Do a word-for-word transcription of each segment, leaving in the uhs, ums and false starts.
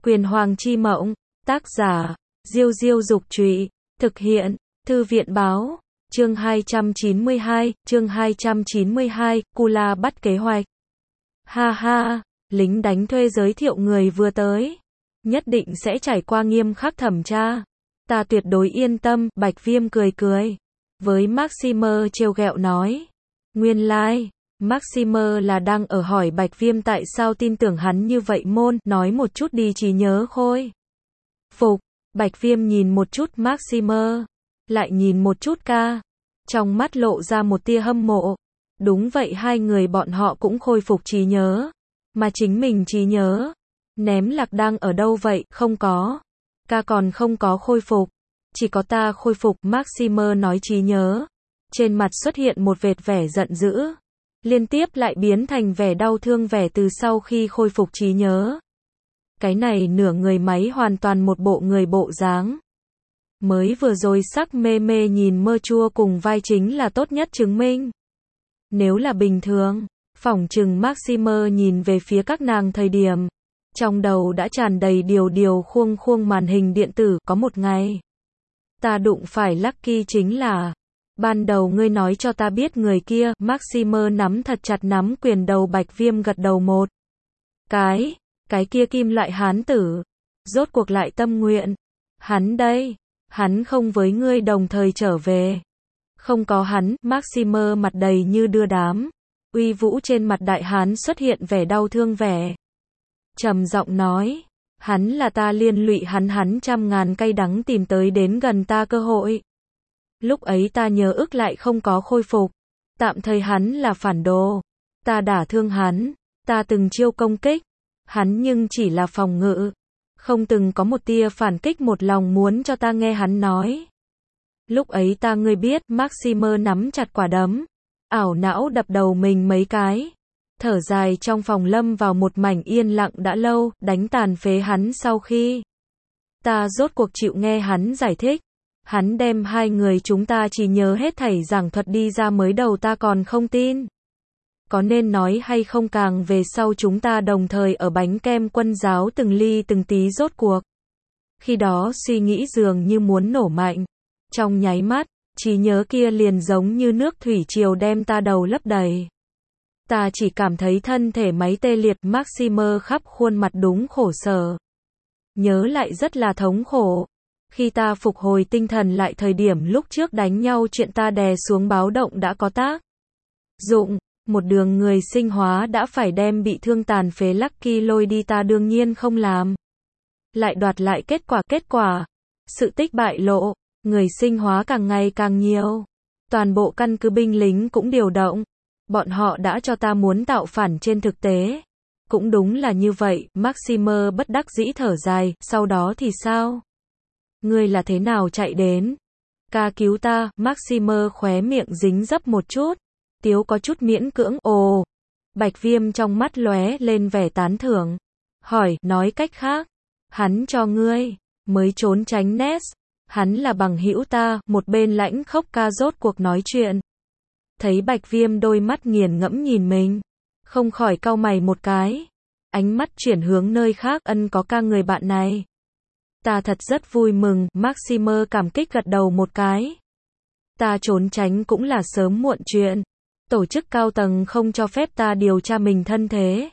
Quyền Hoàng chi mộng, tác giả, Diêu Diêu Dục Trụy, thực hiện, Thư viện Báo, chương hai trăm chín mươi hai, chương hai trăm chín mươi hai, Cula bắt kế hoạch. Ha ha, lính đánh thuê giới thiệu người vừa tới. Nhất định sẽ trải qua nghiêm khắc thẩm tra. Ta tuyệt đối yên tâm, Bạch Viêm cười cười. Với Maximer trêu ghẹo nói. Nguyên lai, like, Maximer là đang ở hỏi Bạch Viêm tại sao tin tưởng hắn như vậy môn, nói một chút đi trí nhớ khôi. Phục, Bạch Viêm nhìn một chút Maximer, lại nhìn một chút ca. Trong mắt lộ ra một tia hâm mộ. Đúng vậy, hai người bọn họ cũng khôi phục trí nhớ. Mà chính mình trí nhớ. Ném lạc đang ở đâu vậy? Không có. Ca còn không có khôi phục. Chỉ có ta khôi phục, Maximer nói trí nhớ. Trên mặt xuất hiện một vệt vẻ giận dữ. Liên tiếp lại biến thành vẻ đau thương vẻ từ sau khi khôi phục trí nhớ. Cái này nửa người máy hoàn toàn một bộ người bộ dáng. Mới vừa rồi sắc mê mê nhìn mơ chua cùng vai chính là tốt nhất chứng minh. Nếu là bình thường, phỏng chừng Maximer nhìn về phía các nàng thời điểm. Trong đầu đã tràn đầy điều điều khuông khuông màn hình điện tử. Có một ngày, ta đụng phải Lucky chính là. Ban đầu ngươi nói cho ta biết người kia. Maximer nắm thật chặt nắm quyền đầu Bạch Viêm gật đầu một cái. Cái kia kim loại hán tử. Rốt cuộc lại tâm nguyện. Hắn đây. Hắn không với ngươi đồng thời trở về. Không có hắn. Maximer mặt đầy như đưa đám. Uy vũ trên mặt đại hán xuất hiện vẻ đau thương vẻ. Trầm giọng nói. Hắn là ta liên lụy hắn hắn trăm ngàn cay đắng tìm tới đến gần ta cơ hội. Lúc ấy ta nhớ ức lại không có khôi phục. Tạm thời hắn là phản đồ. Ta đả thương hắn. Ta từng chiêu công kích. Hắn nhưng chỉ là phòng ngự. Không từng có một tia phản kích, một lòng muốn cho ta nghe hắn nói. Lúc ấy ta ngươi biết. Maximer nắm chặt quả đấm. Ảo não đập đầu mình mấy cái. Thở dài trong phòng lâm vào một mảnh yên lặng đã lâu. Đánh tàn phế hắn sau khi. Ta rốt cuộc chịu nghe hắn giải thích. Hắn đem hai người chúng ta chỉ nhớ hết thảy giảng thuật đi ra, mới đầu ta còn không tin. Có nên nói hay không, càng về sau chúng ta đồng thời ở bánh kem quân giáo từng ly từng tí rốt cuộc. Khi đó suy nghĩ dường như muốn nổ mạnh. Trong nháy mắt, trí nhớ kia liền giống như nước thủy triều đem ta đầu lấp đầy. Ta chỉ cảm thấy thân thể máy tê liệt. Maximer khắp khuôn mặt đúng khổ sở. Nhớ lại rất là thống khổ. Khi ta phục hồi tinh thần lại thời điểm lúc trước đánh nhau chuyện ta đè xuống báo động đã có tác dụng. Một đường người sinh hóa đã phải đem bị thương tàn phế Lucky lôi đi, ta đương nhiên không làm. Lại đoạt lại kết quả kết quả. Sự tích bại lộ. Người sinh hóa càng ngày càng nhiều. Toàn bộ căn cứ binh lính cũng điều động. Bọn họ đã cho ta muốn tạo phản trên thực tế. Cũng đúng là như vậy. Maximer bất đắc dĩ thở dài. Sau đó thì sao? Ngươi là thế nào chạy đến? Ca cứu ta. Maximer khóe miệng dính dấp một chút. Tiếu có chút miễn cưỡng. Ồ. Bạch Viêm trong mắt lóe lên vẻ tán thưởng. Hỏi, nói cách khác. Hắn cho ngươi. Mới trốn tránh Ness. Hắn là bằng hữu ta. Một bên lãnh khốc ca rốt cuộc nói chuyện. Thấy Bạch Viêm đôi mắt nghiền ngẫm nhìn mình. Không khỏi cau mày một cái. Ánh mắt chuyển hướng nơi khác. Ân, có ca người bạn này. Ta thật rất vui mừng. Maximer cảm kích gật đầu một cái. Ta trốn tránh cũng là sớm muộn chuyện. Tổ chức cao tầng không cho phép ta điều tra mình thân thế.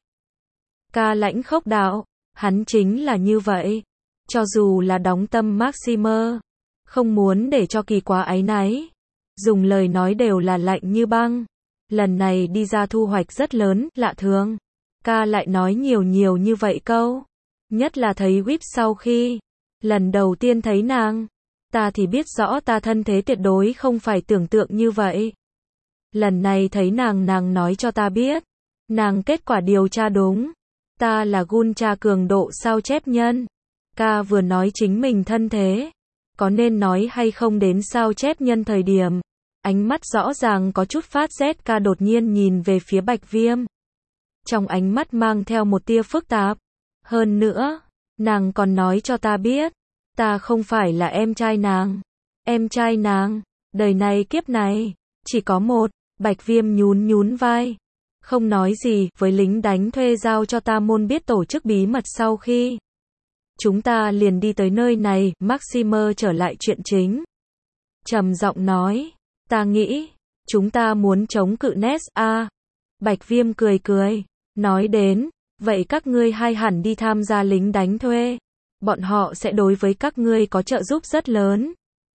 Ca lãnh khốc đạo. Hắn chính là như vậy. Cho dù là đóng tâm Maximer. Không muốn để cho kỳ quá áy náy. Dùng lời nói đều là lạnh như băng. Lần này đi ra thu hoạch rất lớn, lạ thường. Ca lại nói nhiều nhiều như vậy câu. Nhất là thấy Whip sau khi. Lần đầu tiên thấy nàng. Ta thì biết rõ ta thân thế tuyệt đối không phải tưởng tượng như vậy. Lần này thấy nàng nàng nói cho ta biết. Nàng kết quả điều tra đúng. Ta là gun tra cường độ sao chép nhân. Ca vừa nói chính mình thân thế. Có nên nói hay không đến sao chép nhân thời điểm. Ánh mắt rõ ràng có chút phát rét. Ca đột nhiên nhìn về phía Bạch Viêm. Trong ánh mắt mang theo một tia phức tạp. Hơn nữa, nàng còn nói cho ta biết. Ta không phải là em trai nàng. Em trai nàng, đời này kiếp này, chỉ có một. Bạch Viêm nhún nhún vai. Không nói gì, với lính đánh thuê giao cho ta môn biết tổ chức bí mật sau khi. chúng ta liền đi tới nơi này, Maximer trở lại chuyện chính. Trầm giọng nói, ta nghĩ, chúng ta muốn chống cự Nest à. Bạch Viêm cười cười, nói đến, vậy các ngươi hai hẳn đi tham gia lính đánh thuê. Bọn họ sẽ đối với các ngươi có trợ giúp rất lớn.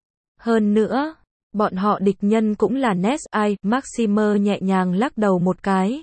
Hơn nữa, bọn họ địch nhân cũng là Nest ai, Maximer nhẹ nhàng lắc đầu một cái.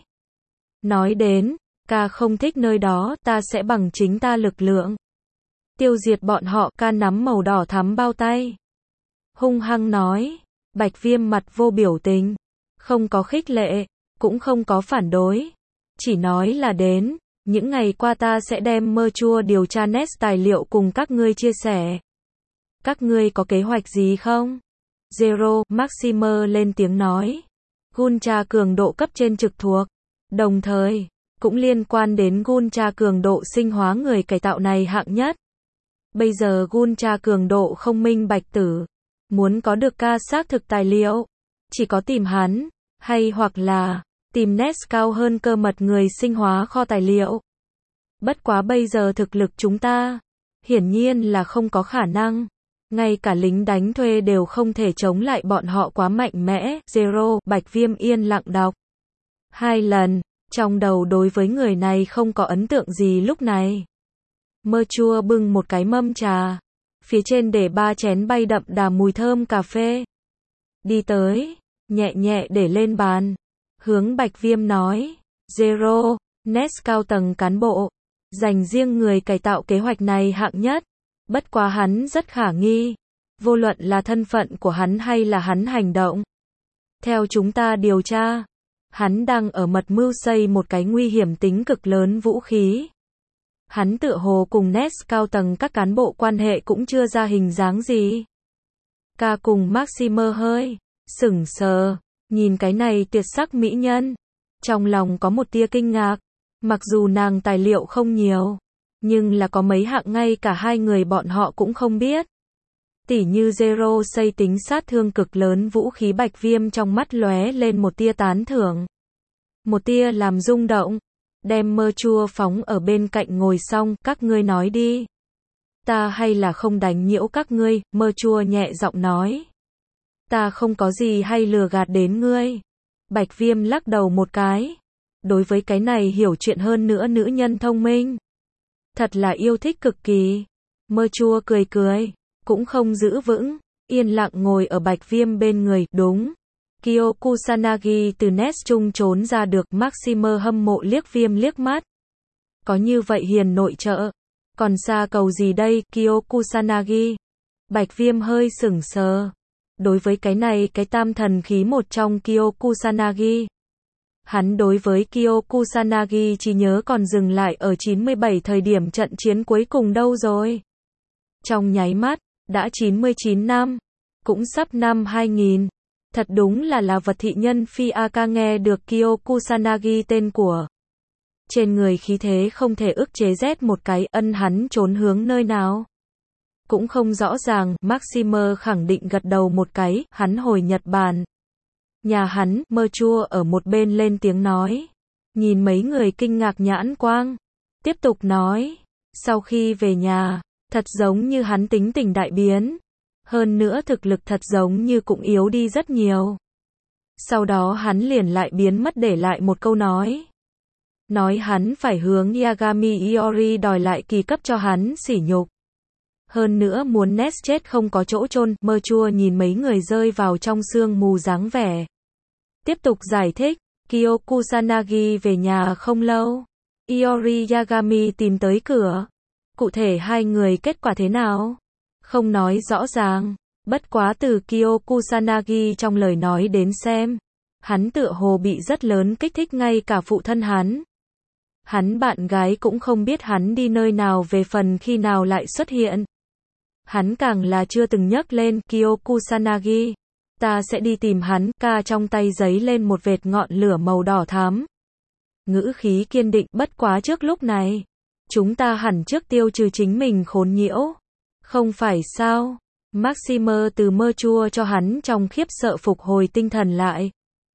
Nói đến, ca không thích nơi đó, ta sẽ bằng chính ta lực lượng tiêu diệt bọn họ. Ca nắm màu đỏ thắm bao tay, hung hăng nói. Bạch Viêm mặt vô biểu tình, không có khích lệ, cũng không có phản đối, chỉ nói là đến, những ngày qua ta sẽ đem mơ chua điều tra Nest tài liệu cùng các ngươi chia sẻ. Các ngươi có kế hoạch gì không? Zero, Maximer lên tiếng nói. Guncha cường độ cấp trên trực thuộc, đồng thời, cũng liên quan đến Guncha cường độ sinh hóa người cải tạo này hạng nhất. Bây giờ Guncha cường độ không minh bạch tử, muốn có được ca xác thực tài liệu, chỉ có tìm hắn, hay hoặc là tìm Nest cao hơn cơ mật người sinh hóa kho tài liệu. Bất quá bây giờ thực lực chúng ta, hiển nhiên là không có khả năng. Ngay cả lính đánh thuê đều không thể chống lại bọn họ quá mạnh mẽ. Zero, Bạch Viêm yên lặng đọc hai lần, trong đầu đối với người này không có ấn tượng gì lúc này. Mơ chua bưng một cái mâm trà, phía trên để ba chén bay đậm đà mùi thơm cà phê. Đi tới, nhẹ nhẹ để lên bàn, hướng Bạch Viêm nói, Zero, Nest cao tầng cán bộ, dành riêng người cải tạo kế hoạch này hạng nhất. Bất quá hắn rất khả nghi, vô luận là thân phận của hắn hay là hắn hành động. Theo chúng ta điều tra, hắn đang ở mật mưu xây một cái nguy hiểm tính cực lớn vũ khí. Hắn tựa hồ cùng Nest cao tầng các cán bộ quan hệ cũng chưa ra hình dáng gì. Ca cùng Maximer hơi sững sờ, nhìn cái này tuyệt sắc mỹ nhân, trong lòng có một tia kinh ngạc, mặc dù nàng tài liệu không nhiều, nhưng là có mấy hạng ngay cả hai người bọn họ cũng không biết. Tỉ như Zero xây tính sát thương cực lớn vũ khí. Bạch Viêm trong mắt lóe lên một tia tán thưởng, một tia làm rung động, đem mơ chua phóng ở bên cạnh ngồi xong, các ngươi nói đi. Ta hay là không đánh nhiễu các ngươi, mơ chua nhẹ giọng nói. Ta không có gì hay lừa gạt đến ngươi. Bạch Viêm lắc đầu một cái. Đối với cái này hiểu chuyện hơn nữa nữ nhân thông minh, thật là yêu thích cực kỳ. Mơ chua cười cười, cũng không giữ vững, yên lặng ngồi ở Bạch Viêm bên người. Đúng, Kyo Kusanagi từ Nest Trung trốn ra được. Maximer hâm mộ liếc Viêm liếc mắt. Có như vậy hiền nội trợ, còn xa cầu gì đây, Kyo Kusanagi? Bạch Viêm hơi sững sờ. Đối với cái này cái tam thần khí một trong Kyo Kusanagi, hắn đối với Kyo Kusanagi chỉ nhớ còn dừng lại ở chín mươi bảy thời điểm trận chiến cuối cùng đâu rồi. Trong nháy mắt, đã chín mươi chín năm, cũng sắp năm hai nghìn. Thật đúng là là vật thị nhân phi Aka nghe được Kyo Kusanagi tên của. Trên người khí thế không thể ức chế rét một cái. Ân, hắn trốn hướng nơi nào? Cũng không rõ ràng. Maximer khẳng định gật đầu một cái. Hắn hồi Nhật Bản. Nhà hắn. Mơ chua ở một bên lên tiếng nói. Nhìn mấy người kinh ngạc nhãn quang, tiếp tục nói. Sau khi về nhà, thật giống như hắn tính tình đại biến. Hơn nữa thực lực thật giống như cũng yếu đi rất nhiều. Sau đó hắn liền lại biến mất để lại một câu nói. Nói hắn phải hướng Yagami Iori đòi lại kỳ cấp cho hắn sỉ nhục. Hơn nữa muốn Nest chết không có chỗ chôn. Mơ chua nhìn mấy người rơi vào trong sương mù dáng vẻ, tiếp tục giải thích. Kyo Kusanagi về nhà không lâu, Iori Yagami tìm tới cửa. Cụ thể hai người kết quả thế nào? Không nói rõ ràng. Bất quá từ Kyo Kusanagi trong lời nói đến xem, hắn tựa hồ bị rất lớn kích thích, ngay cả phụ thân hắn. Hắn bạn gái cũng không biết hắn đi nơi nào, về phần khi nào lại xuất hiện. Hắn càng là chưa từng nhắc lên. Kyo Kusanagi, ta sẽ đi tìm hắn. Ca trong tay giấy lên một vệt ngọn lửa màu đỏ thắm, ngữ khí kiên định. Bất quá trước lúc này, chúng ta hẳn trước tiêu trừ chính mình khốn nhiễu, không phải sao? Maximer từ mơ chua cho hắn trong khiếp sợ phục hồi tinh thần lại.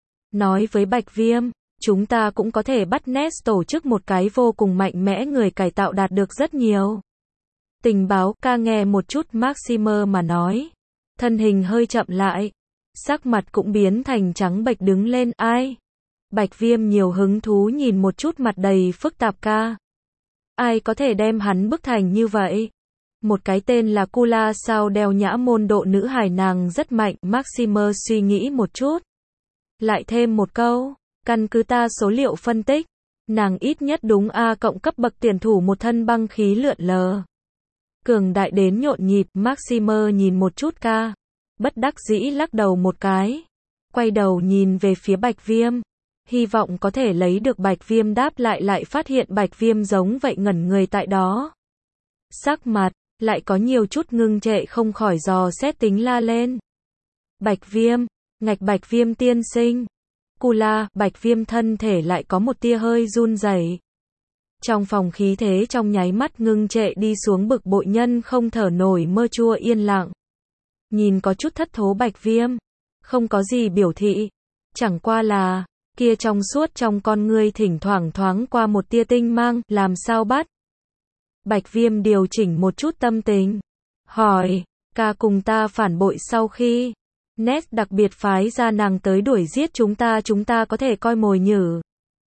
Nói với Bạch Viêm, chúng ta cũng có thể bắt Nest tổ chức một cái vô cùng mạnh mẽ người cải tạo, đạt được rất nhiều Tình báo, ca nghe một chút Maxime mà nói. Thân hình hơi chậm lại. Sắc mặt cũng biến thành trắng bệch đứng lên, ai? Bạch Viêm nhiều hứng thú nhìn một chút mặt đầy phức tạp ca. Ai có thể đem hắn bức thành như vậy? Một cái tên là Kula sao đeo nhã môn độ nữ hài nàng rất mạnh, Maxime suy nghĩ một chút. Lại thêm một câu, căn cứ ta số liệu phân tích, nàng ít nhất đúng A cộng cấp bậc tiền thủ một thân băng khí lượn lờ. Cường đại đến nhộn nhịp, Maxime nhìn một chút ca. Bất đắc dĩ lắc đầu một cái. Quay đầu nhìn về phía Bạch Viêm. Hy vọng có thể lấy được Bạch Viêm đáp lại lại phát hiện Bạch Viêm giống vậy ngẩn người tại đó. Sắc mặt, lại có nhiều chút ngưng trệ không khỏi dò xét tính la lên. Bạch Viêm, ngạch Bạch Viêm tiên sinh. Kula, Bạch Viêm thân thể lại có một tia hơi run rẩy. Trong phòng khí thế trong nháy mắt ngưng trệ đi xuống bực bội nhân không thở nổi mơ chua yên lặng. Nhìn có chút thất thố Bạch Viêm. Không có gì biểu thị. Chẳng qua là, kia trong suốt trong con ngươi thỉnh thoảng thoáng qua một tia tinh mang, làm sao bắt? Bạch Viêm điều chỉnh một chút tâm tình. Hỏi, ca cùng ta phản bội sau khi Nét đặc biệt phái ra nàng tới đuổi giết chúng ta chúng ta có thể coi mồi nhử.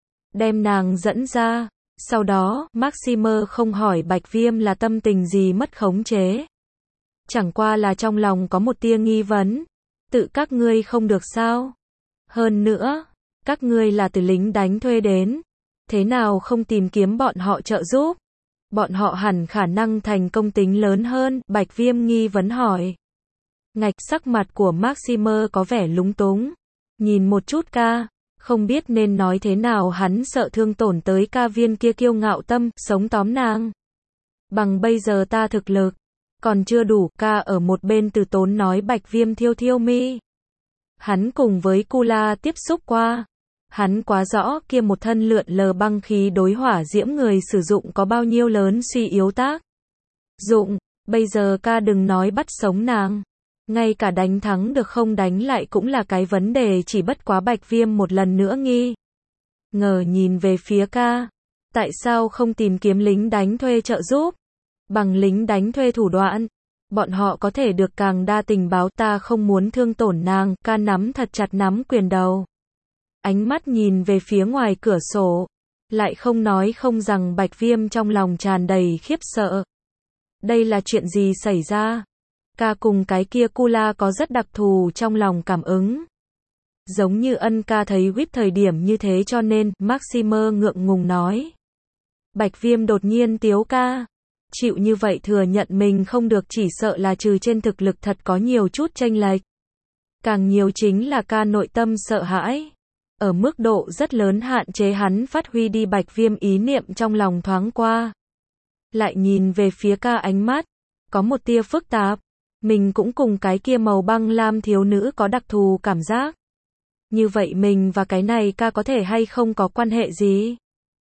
Đem nàng dẫn ra. Sau đó, Maxime không hỏi Bạch Viêm là tâm tình gì mất khống chế. Chẳng qua là trong lòng có một tia nghi vấn. Tự các ngươi không được sao? Hơn nữa, các ngươi là từ lính đánh thuê đến. Thế nào không tìm kiếm bọn họ trợ giúp? Bọn họ hẳn khả năng thành công tính lớn hơn, Bạch Viêm nghi vấn hỏi. Ngạch sắc mặt của Maxime có vẻ lúng túng. Nhìn một chút ca, không biết nên nói thế nào hắn sợ thương tổn tới ca viên kia kiêu ngạo tâm, sống tóm nàng. Bằng bây giờ ta thực lực, còn chưa đủ, ca ở một bên từ tốn nói Bạch Viêm thiêu thiêu mi. Hắn cùng với Kula tiếp xúc qua. Hắn quá rõ kia một thân lượn lờ băng khí đối hỏa diễm người sử dụng có bao nhiêu lớn suy yếu tác dụng, bây giờ ca đừng nói bắt sống nàng. Ngay cả đánh thắng được không đánh lại cũng là cái vấn đề chỉ bất quá Bạch Viêm một lần nữa nghi ngờ nhìn về phía ca. Tại sao không tìm kiếm lính đánh thuê trợ giúp? Bằng lính đánh thuê thủ đoạn, bọn họ có thể được càng đa tình báo ta không muốn thương tổn nàng, ca nắm thật chặt nắm quyền đầu. Ánh mắt nhìn về phía ngoài cửa sổ, lại không nói không rằng Bạch Viêm trong lòng tràn đầy khiếp sợ. Đây là chuyện gì xảy ra? Ca cùng cái kia Kula có rất đặc thù trong lòng cảm ứng. Giống như ân ca thấy Whip thời điểm như thế cho nên, Maxime ngượng ngùng nói. Bạch Viêm đột nhiên tiếu ca. Chịu như vậy thừa nhận mình không được chỉ sợ là trừ trên thực lực thật có nhiều chút chênh lệch. Càng nhiều chính là ca nội tâm sợ hãi. Ở mức độ rất lớn hạn chế hắn phát huy đi Bạch Viêm ý niệm trong lòng thoáng qua. Lại nhìn về phía ca ánh mắt, có một tia phức tạp. Mình cũng cùng cái kia màu băng lam thiếu nữ có đặc thù cảm giác. Như vậy mình và cái này ca có thể hay không có quan hệ gì?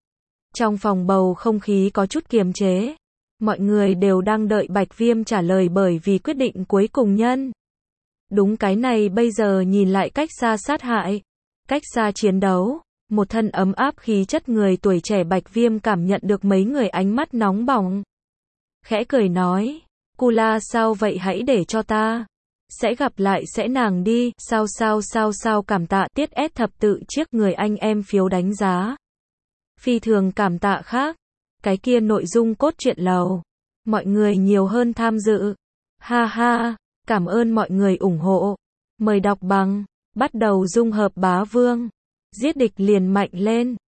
Trong phòng bầu không khí có chút kiềm chế. Mọi người đều đang đợi Bạch Viêm trả lời bởi vì quyết định cuối cùng nhân. Đúng cái này bây giờ nhìn lại cách xa sát hại. Cách xa chiến đấu. Một thân ấm áp khí chất người tuổi trẻ Bạch Viêm cảm nhận được mấy người ánh mắt nóng bỏng. Khẽ cười nói. Kula sao vậy hãy để cho ta. Sẽ gặp lại sẽ nàng đi. Sao sao sao sao cảm tạ tiết S thập tự chiếc người anh em phiếu đánh giá. Phi thường cảm tạ khác. Cái kia nội dung cốt truyện lầu. Mọi người nhiều hơn tham dự. Ha ha. Cảm ơn mọi người ủng hộ. Mời đọc bằng. Bắt đầu dung hợp bá vương. Giết địch liền mạnh lên.